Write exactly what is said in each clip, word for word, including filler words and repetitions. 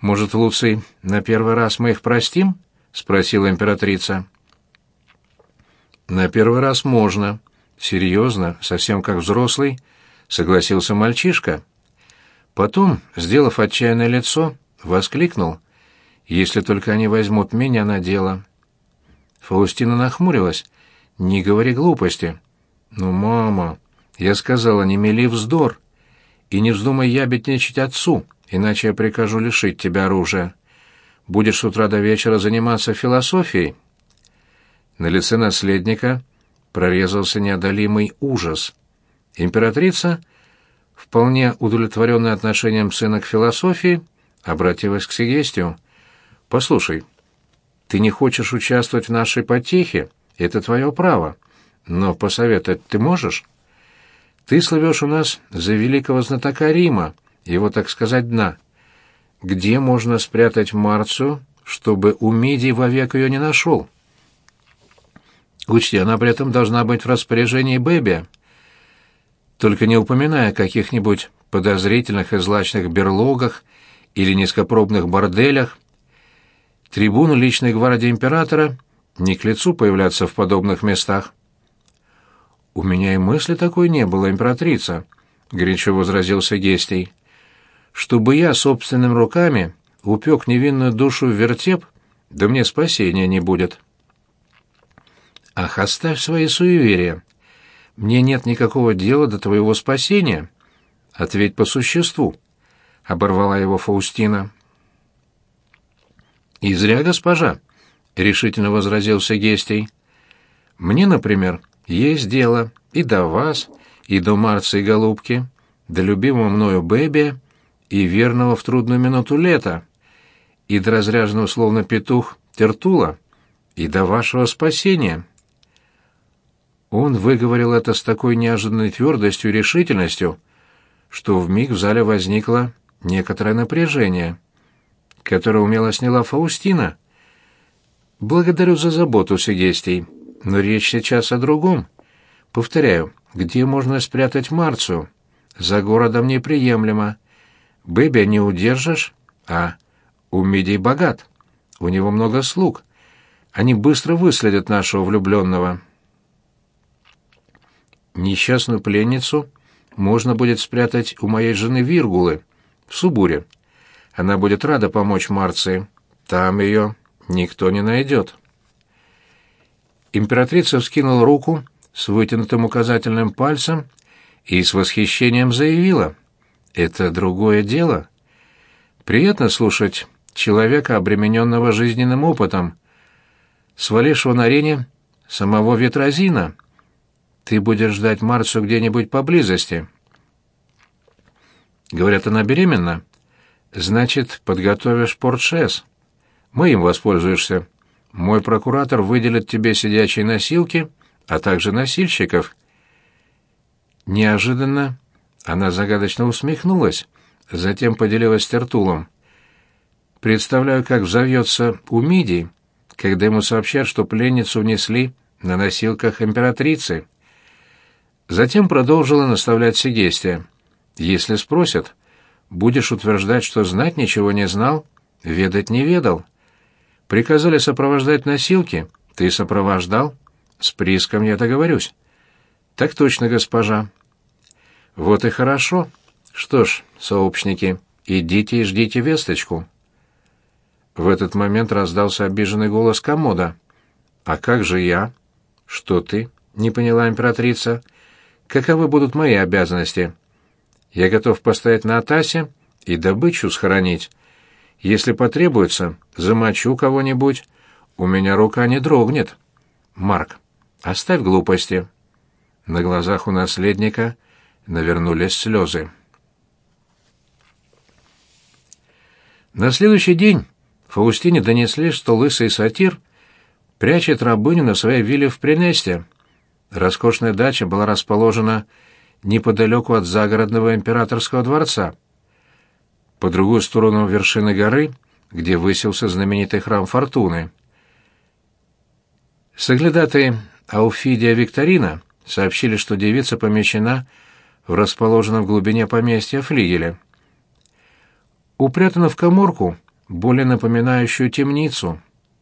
«Может, Луций, на первый раз мы их простим?» — спросила императрица. «На первый раз можно. Серьезно, совсем как взрослый», — согласился мальчишка. Потом, сделав отчаянное лицо, воскликнул: «Если только они возьмут меня на дело». Фаустина нахмурилась. «Не говори глупости». «Ну, мама, я сказала, не мели вздор. И не вздумай ябедничать отцу, иначе я прикажу лишить тебя оружия. Будешь с утра до вечера заниматься философией». На лице наследника прорезался неодолимый ужас. Императрица, вполне удовлетворенная отношением сына к философии, обратилась к Сегестию. «Послушай, ты не хочешь участвовать в нашей потехе, это твое право, но посоветовать ты можешь? Ты слывешь у нас за великого знатока Рима, его, так сказать, дна. Где можно спрятать Марцию, чтобы у Мидий вовек ее не нашел? Учти, она при этом должна быть в распоряжении Бебия. Только не упоминая о каких-нибудь подозрительных и злачных берлогах или низкопробных борделях. Трибуну личной гвардии императора не к лицу появляться в подобных местах». «У меня и мысли такой не было, императрица», — горячо возразил Сегестий. «Чтобы я собственными руками упек невинную душу в вертеп, да мне спасения не будет». «Ах, оставь свои суеверия. Мне нет никакого дела до твоего спасения. Ответь по существу», — оборвала его Фаустина. «И зря, госпожа», — решительно возразил Сегестий. «Мне, например, есть дело и до вас, и до Марции голубки, до любимого мною Бебия, и верного в трудную минуту Лета, и до разряженного словно петух Тертула, и до вашего спасения». Он выговорил это с такой неожиданной твердостью и решительностью, что вмиг в зале возникло некоторое напряжение, которое умело сняла Фаустина. «Благодарю за заботу, Сегестий, но речь сейчас о другом. Повторяю, где можно спрятать Марцию? За городом неприемлемо. Бебия не удержишь, а у Мидий богат. У него много слуг. Они быстро выследят нашего влюбленного». «Несчастную пленницу можно будет спрятать у моей жены Виргулы, в Субуре. Она будет рада помочь Марции. Там ее никто не найдет». Императрица вскинула руку с вытянутым указательным пальцем и с восхищением заявила: «Это другое дело. Приятно слушать человека, обремененного жизненным опытом, свалившего на арене самого Ветразина. Ты будешь ждать Марцию где-нибудь поблизости». «Говорят, она беременна? Значит, подготовишь портшес. Мы им воспользуешься. Мой прокуратор выделит тебе сидячие носилки, а также носильщиков». Неожиданно она загадочно усмехнулась, затем поделилась с Тертулом. «Представляю, как взовьется у Мидий, когда ему сообщат, что пленницу унесли на носилках императрицы». Затем продолжила наставлять Сегестия. «Если спросят, будешь утверждать, что знать ничего не знал, ведать не ведал. Приказали сопровождать носилки, ты сопровождал? С прииском я договорюсь». «Так точно, госпожа». «Вот и хорошо. Что ж, сообщники, идите и ждите весточку». В этот момент раздался обиженный голос комода. «А как же я?» «Что ты?» — не поняла императрица. «Каковы будут мои обязанности? Я готов постоять на Атасе и добычу схоронить. Если потребуется, замочу кого-нибудь. У меня рука не дрогнет. Марк, оставь глупости». На глазах у наследника навернулись слезы. На следующий день Фаустине донесли, что лысый сатир прячет рабыню на своей вилле в Пренесте. Роскошная дача была расположена неподалеку от загородного императорского дворца, по другую сторону вершины горы, где высился знаменитый храм Фортуны. Соглядатые Ауфидия Викторина сообщили, что девица помещена в расположенном в глубине поместья флигеле. Упрятана в каморку более напоминающую темницу.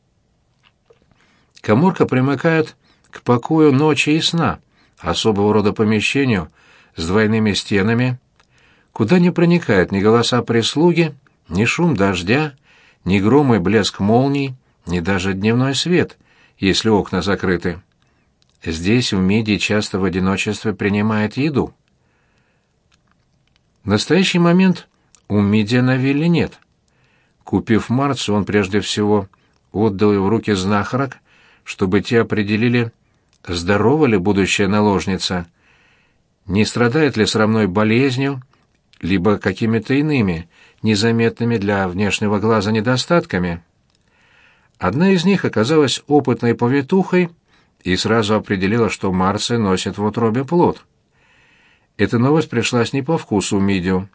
Каморка примыкает к покою ночи и сна, особого рода помещению с двойными стенами, куда не проникают ни голоса прислуги, ни шум дождя, ни гром и блеск молний, ни даже дневной свет, если окна закрыты. Здесь Умидий часто в одиночестве принимает еду. В настоящий момент Умидия на вилле нет. Купив Марцию, он прежде всего отдал ее в руки знахарок, чтобы те определили, здорова ли будущая наложница, не страдает ли срамной болезнью, либо какими-то иными, незаметными для внешнего глаза недостатками. Одна из них оказалась опытной повитухой и сразу определила, что Марция носит в утробе плод. Эта новость пришлась не по вкусу Умидию.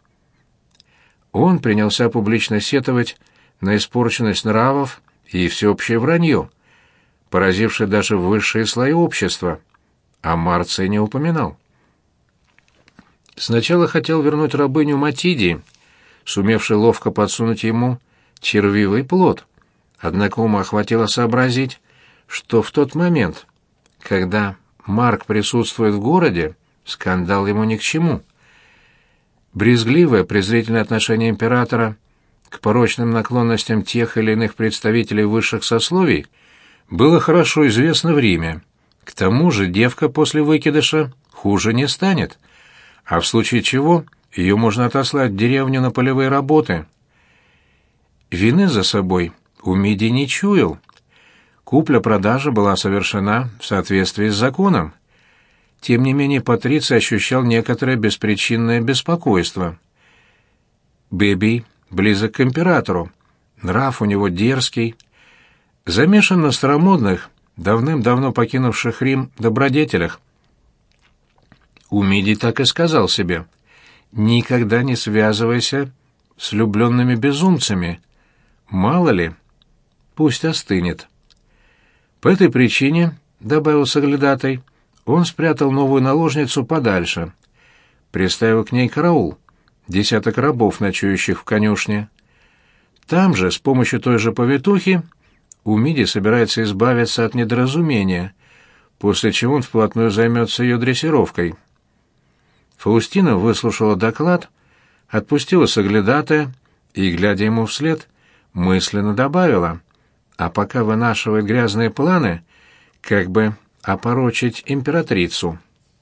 Он принялся публично сетовать на испорченность нравов и всеобщее вранье, поразившее даже высшие слои общества, а Марции не упоминал. Сначала хотел вернуть рабыню Матидии, сумевшей ловко подсунуть ему червивый плод, однако ума хватило сообразить, что в тот момент, когда Марк присутствует в городе, скандал ему ни к чему. Брезгливое, презрительное отношение императора к порочным наклонностям тех или иных представителей высших сословий было хорошо известно в Риме. К тому же девка после выкидыша хуже не станет, а в случае чего ее можно отослать в деревню на полевые работы. Вины за собой Умидий не чуял. Купля-продажа была совершена в соответствии с законом. Тем не менее Патриций ощущал некоторое беспричинное беспокойство. Бебий близок к императору, нрав у него дерзкий, замешан на старомодных, давным-давно покинувших Рим добродетелях. Умидий так и сказал себе: «Никогда не связывайся с влюбленными безумцами. Мало ли, пусть остынет». По этой причине, — добавил соглядатай, — он спрятал новую наложницу подальше, приставил к ней караул, десяток рабов, ночующих в конюшне. Там же, с помощью той же повитухи, Умидий собирается избавиться от недоразумения, после чего он вплотную займется ее дрессировкой. Фаустина выслушала доклад, отпустила соглядатая и, глядя ему вслед, мысленно добавила: а пока вынашивает грязные планы, как бы опорочить императрицу.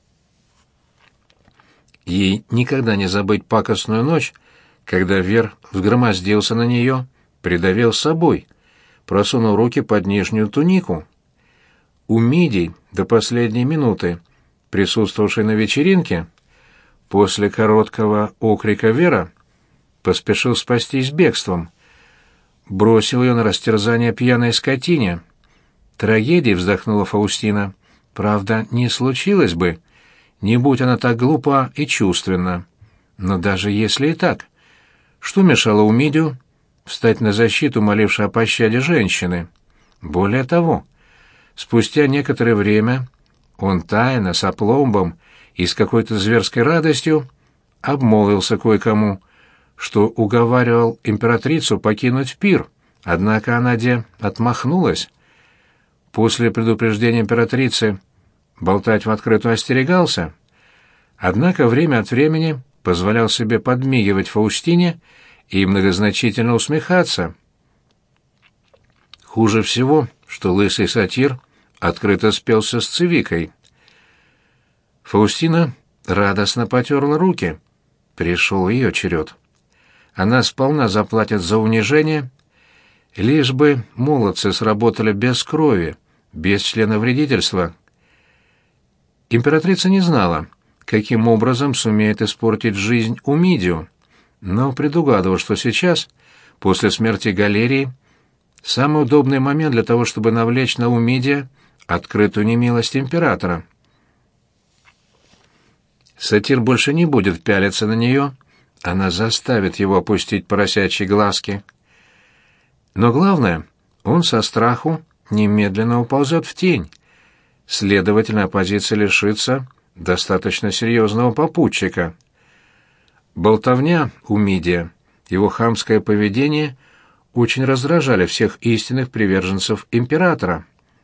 Ей никогда не забыть пакостную ночь, когда Вер взгромоздился на нее, придавил с собой, просунул руки под нижнюю тунику. Умидий, до последней минуты присутствовавший на вечеринке, после короткого окрика Вера поспешил спастись бегством, бросил ее на растерзание пьяной скотине. Трагедии, вздохнула Фаустина, правда, не случилось бы, не будь она так глупа и чувственна. Но даже если и так, что мешало Умидию встать на защиту молившей о пощаде женщины? Более того, спустя некоторое время он тайно, с опломбом и с какой-то зверской радостью обмолвился кое-кому, что уговаривал императрицу покинуть пир, однако она де отмахнулась. После предупреждения императрицы болтать в открытую остерегался, однако время от времени позволял себе подмигивать Фаустине и многозначительно усмехаться. Хуже всего, что лысый сатир открыто спелся с Цивикой. Фаустина радостно потерла руки. Пришел ее черед. Она сполна заплатит за унижение, лишь бы молодцы сработали без крови, без членовредительства. Императрица не знала, каким образом сумеет испортить жизнь Умидию, но предугадывала, что сейчас, после смерти Галерии, самый удобный момент для того, чтобы навлечь на Умидия открытую немилость императора. Сатир больше не будет пялиться на нее, она заставит его опустить поросячьи глазки. Но главное, он со страху немедленно уползет в тень. Следовательно, оппозиция лишится достаточно серьезного попутчика. Болтовня Умидия, его хамское поведение очень раздражали всех истинных приверженцев императора.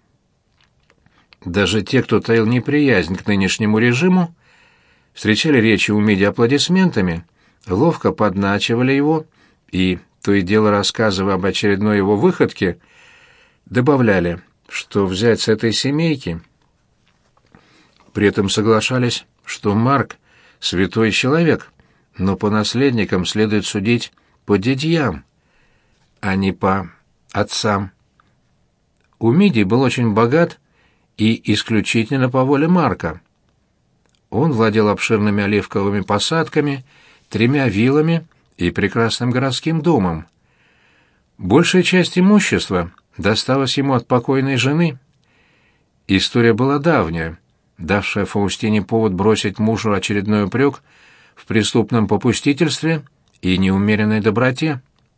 Даже те, кто таил неприязнь к нынешнему режиму, встречали речи Умиди аплодисментами, ловко подначивали его и, то и дело рассказывая об очередной его выходке, добавляли, что взять с этой семейки. При этом соглашались, что Марк — святой человек, но по наследникам следует судить по дядьям, а не по отцам. Умидий был очень богат и исключительно по воле Марка. Он владел обширными оливковыми посадками, тремя виллами и прекрасным городским домом. Большая часть имущества досталась ему от покойной жены. История была давняя, давшая Фаустине повод бросить мужу очередной упрек в преступном попустительстве и неумеренной доброте.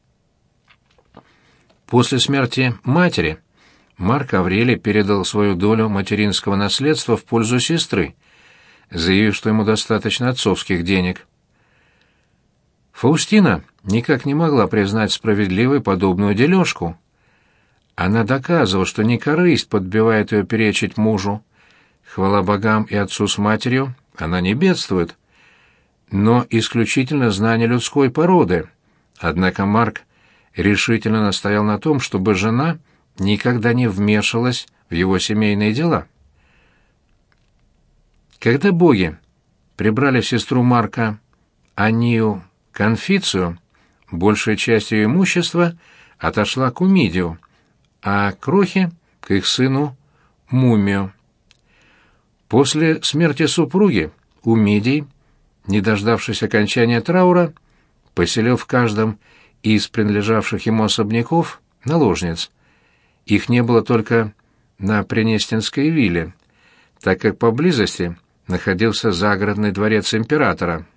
После смерти матери Марк Аврелий передал свою долю материнского наследства в пользу сестры, заявив, что ему достаточно отцовских денег. Фаустина никак не могла признать справедливой подобную дележку. Она доказывала, что не корысть подбивает ее перечить мужу. Хвала богам и отцу с матерью, она не бедствует, но исключительно знание людской породы. Однако Марк решительно настоял на том, чтобы жена никогда не вмешивалась в его семейные дела. Когда боги прибрали сестру Марка, Анию Конфицию, большая часть ее имущества отошла к Умидию, а крохи — к их сыну Мумию. После смерти супруги Умидий, не дождавшись окончания траура, поселил в каждом из принадлежавших ему особняков наложниц. Их не было только на Пренестинской вилле, так как поблизости находился загородный дворец императора.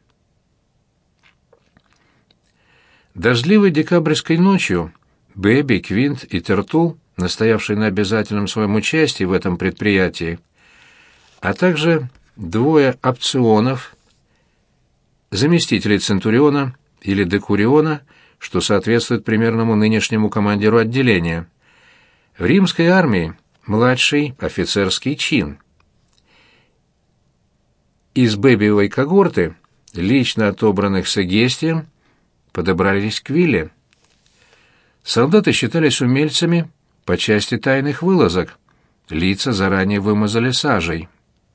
Дождливой декабрьской ночью Бэби, Квинт и Тертул, настоявшие на обязательном своем участии в этом предприятии, а также двое опционов, заместителей центуриона или декуриона, что соответствует примерному нынешнему командиру отделения, в римской армии младший офицерский чин. Из Бэбиевой когорты, лично отобранных Сегестием, подобрались к вилле. Солдаты считались умельцами по части тайных вылазок, лица заранее вымазали сажей.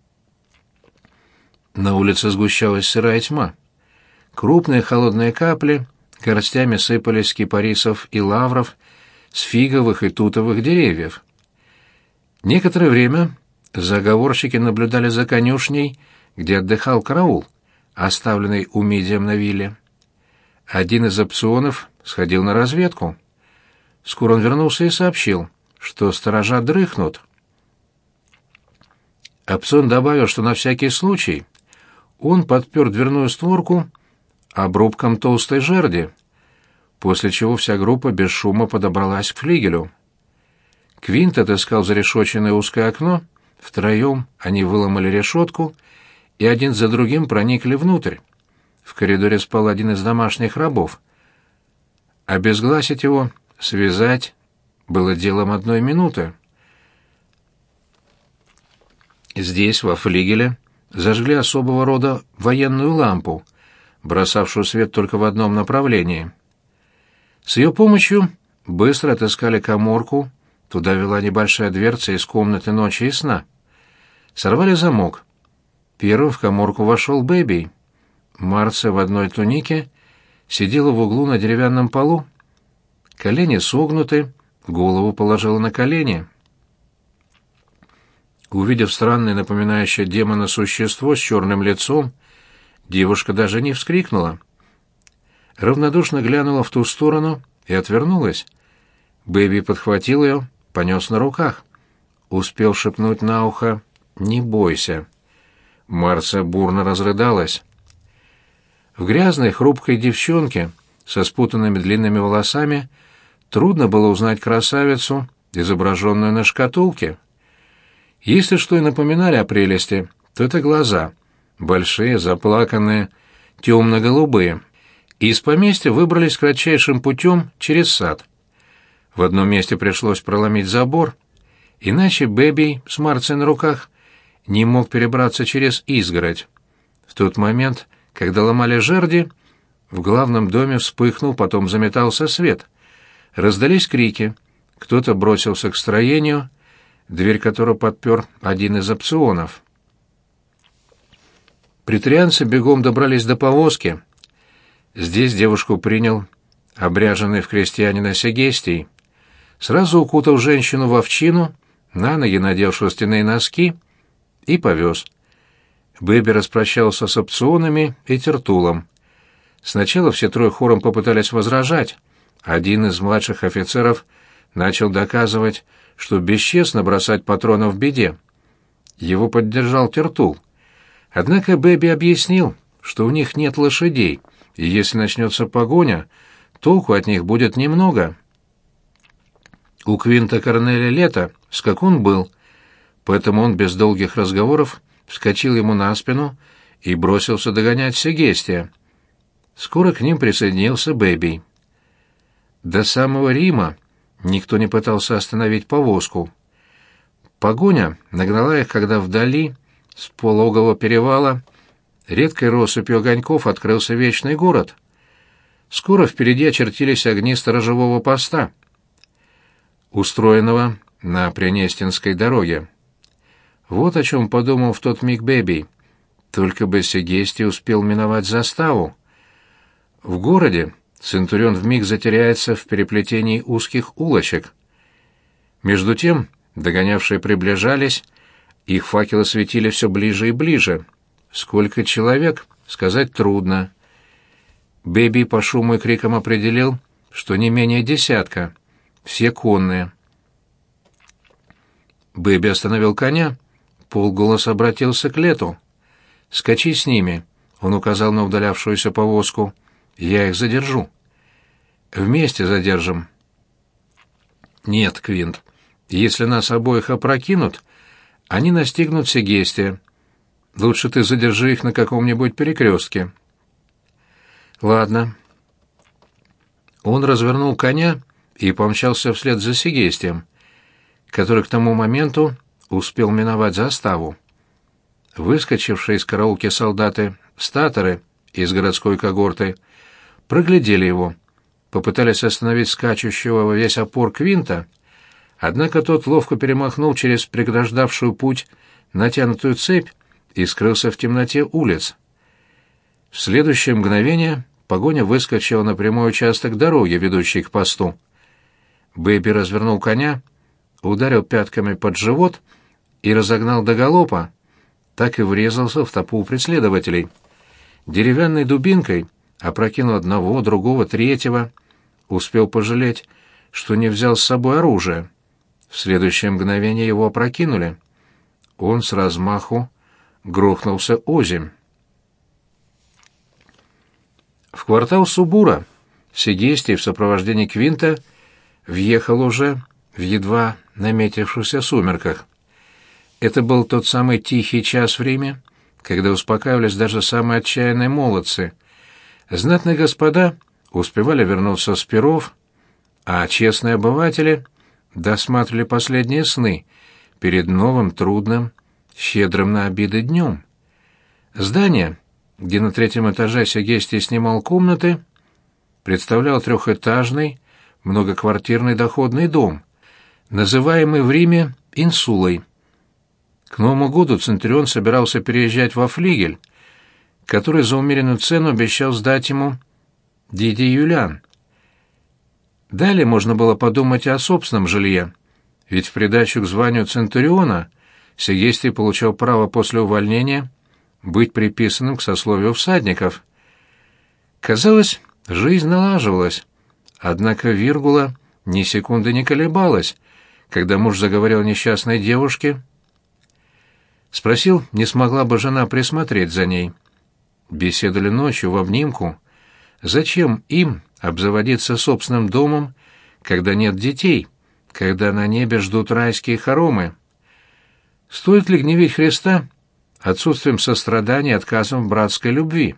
На улице сгущалась сырая тьма. Крупные холодные капли горстями сыпались с кипарисов и лавров, с фиговых и тутовых деревьев. Некоторое время заговорщики наблюдали за конюшней, где отдыхал караул, оставленный Умидием на вилле. Один из опционов сходил на разведку. Скоро он вернулся и сообщил, что сторожа дрыхнут. Опцион добавил, что на всякий случай он подпер дверную створку обрубком толстой жерди, после чего вся группа без шума подобралась к флигелю. Квинт отыскал зарешоченное узкое окно, втроем они выломали решетку и один за другим проникли внутрь. В коридоре спал один из домашних рабов. Обезгласить его, связать было делом одной минуты. Здесь, во флигеле, зажгли особого рода военную лампу, бросавшую свет только в одном направлении. С ее помощью быстро отыскали каморку, туда вела небольшая дверца из комнаты ночи и сна. Сорвали замок. Первым в каморку вошел Бэби. Марция в одной тунике сидела в углу на деревянном полу. Колени согнуты, голову положила на колени. Увидев странное, напоминающее демона существо с черным лицом, девушка даже не вскрикнула. Равнодушно глянула в ту сторону и отвернулась. Бэби подхватил ее, понес на руках. Успел шепнуть на ухо «Не бойся». Марция бурно разрыдалась. В грязной, хрупкой девчонке со спутанными длинными волосами трудно было узнать красавицу, изображенную на шкатулке. Если что и напоминали о прелести, то это глаза, большие, заплаканные, темно-голубые. Из поместья выбрались кратчайшим путем через сад. В одном месте пришлось проломить забор, иначе Бэби с Марцей на руках не мог перебраться через изгородь. В тот момент, когда ломали жерди, в главном доме вспыхнул, потом заметался свет. Раздались крики. Кто-то бросился к строению, дверь которого подпер один из опционов. Претарианцы бегом добрались до повозки. Здесь девушку принял обряженный в крестьянина Сегестий. Сразу укутал женщину в овчину, на ноги надел шерстяные носки и повез. Бэби распрощался с опционами и Тертулом. Сначала все трое хором попытались возражать. Один из младших офицеров начал доказывать, что бесчестно бросать патронов в беде. Его поддержал Тертул. Однако Бэби объяснил, что у них нет лошадей, и если начнется погоня, толку от них будет немного. У Квинта Корнелия Лето скакун был, поэтому он без долгих разговоров вскочил ему на спину и бросился догонять Сегестия. Скоро к ним присоединился Бэби. До самого Рима никто не пытался остановить повозку. Погоня нагнала их, когда вдали, с пологового перевала, редкой россыпью огоньков открылся вечный город. Скоро впереди очертились огни сторожевого поста, устроенного на Пренестинской дороге. Вот о чем подумал в тот миг Бэби. Только бы Сегестий успел миновать заставу. В городе Центурион вмиг затеряется в переплетении узких улочек. Между тем догонявшие приближались, их факелы светили все ближе и ближе. Сколько человек, сказать трудно. Бэби по шуму и крикам определил, что не менее десятка, все конные. Бэби остановил коня, полголоса обратился к Лету. «Скачи с ними», — он указал на удалявшуюся повозку. «Я их задержу». «Вместе задержим». «Нет, Квинт, если нас обоих опрокинут, они настигнут Сегестия. Лучше ты задержи их на каком-нибудь перекрестке». «Ладно». Он развернул коня и помчался вслед за Сегестием, который к тому моменту успел миновать заставу. Выскочившие из караулки солдаты, статоры из городской когорты, проглядели его, попытались остановить скачущего во весь опор Квинта, однако тот ловко перемахнул через преграждавшую путь натянутую цепь и скрылся в темноте улиц. В следующее мгновение погоня выскочила на прямой участок дороги, ведущей к посту. Бэби развернул коня, ударил пятками под живот и разогнал до галопа, так и врезался в толпу преследователей. Деревянной дубинкой опрокинул одного, другого, третьего, успел пожалеть, что не взял с собой оружие. В следующее мгновение его опрокинули. Он с размаху грохнулся озимь. В квартал Субура Сегестий в сопровождении Квинта въехал уже в едва наметившихся сумерках. Это был тот самый тихий час в Риме, когда успокаивались даже самые отчаянные молодцы. Знатные господа успевали вернуться с пиров, а честные обыватели досматривали последние сны перед новым, трудным, щедрым на обиды днем. Здание, где на третьем этаже Сегестий снимал комнаты, представлял трехэтажный, многоквартирный доходный дом, называемый в Риме Инсулой. К Новому году Центурион собирался переезжать во флигель, который за умеренную цену обещал сдать ему Дидий Юлиан. Далее можно было подумать о собственном жилье, ведь в придачу к званию Центуриона Сегестий получал право после увольнения быть приписанным к сословию всадников. Казалось, жизнь налаживалась, однако Виргула ни секунды не колебалась, когда муж заговорил о несчастной девушке. Спросил, не смогла бы жена присмотреть за ней. Беседовали ночью в обнимку. Зачем им обзаводиться собственным домом, когда нет детей, когда на небе ждут райские хоромы? Стоит ли гневить Христа отсутствием сострадания и отказом в братской любви?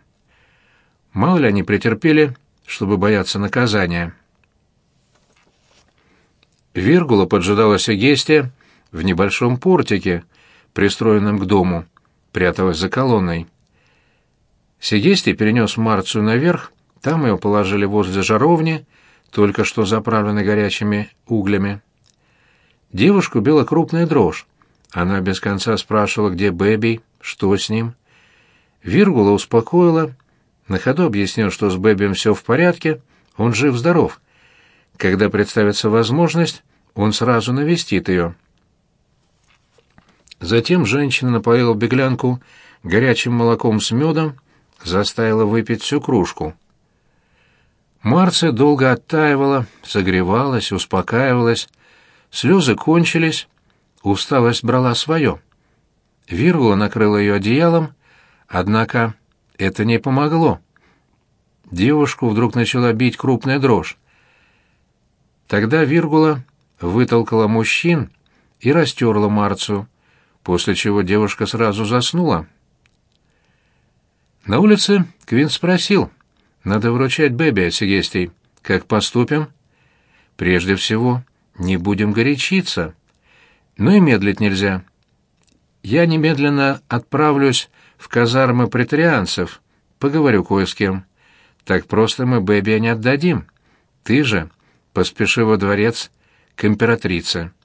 Мало ли они претерпели, чтобы бояться наказания. Виргула поджидала Сегестия в небольшом портике, пристроенном к дому, пряталась за колонной. Сегестий перенес Марцию наверх, там ее положили возле жаровни, только что заправленной горячими углями. Девушку била крупная дрожь. Она без конца спрашивала, где Бэби, что с ним. Виргула успокоила, на ходу объяснил, что с Бэбием все в порядке, он жив-здоров. Когда представится возможность, он сразу навестит ее. Затем женщина напоила беглянку горячим молоком с медом, заставила выпить всю кружку. Марция долго оттаивала, согревалась, успокаивалась, слезы кончились, усталость брала свое. Виргула накрыла ее одеялом, однако это не помогло. Девушку вдруг начала бить крупная дрожь. Тогда Виргула вытолкала мужчин и растерла Марцию, после чего девушка сразу заснула. На улице Квинт спросил: «Надо вручать Бэби, Сегестий. Как поступим?» «Прежде всего, не будем горячиться. Но и медлить нельзя. Я немедленно отправлюсь в казармы претарианцев, поговорю кое с кем. Так просто мы Бэби не отдадим. Ты же поспеши во дворец к императрице».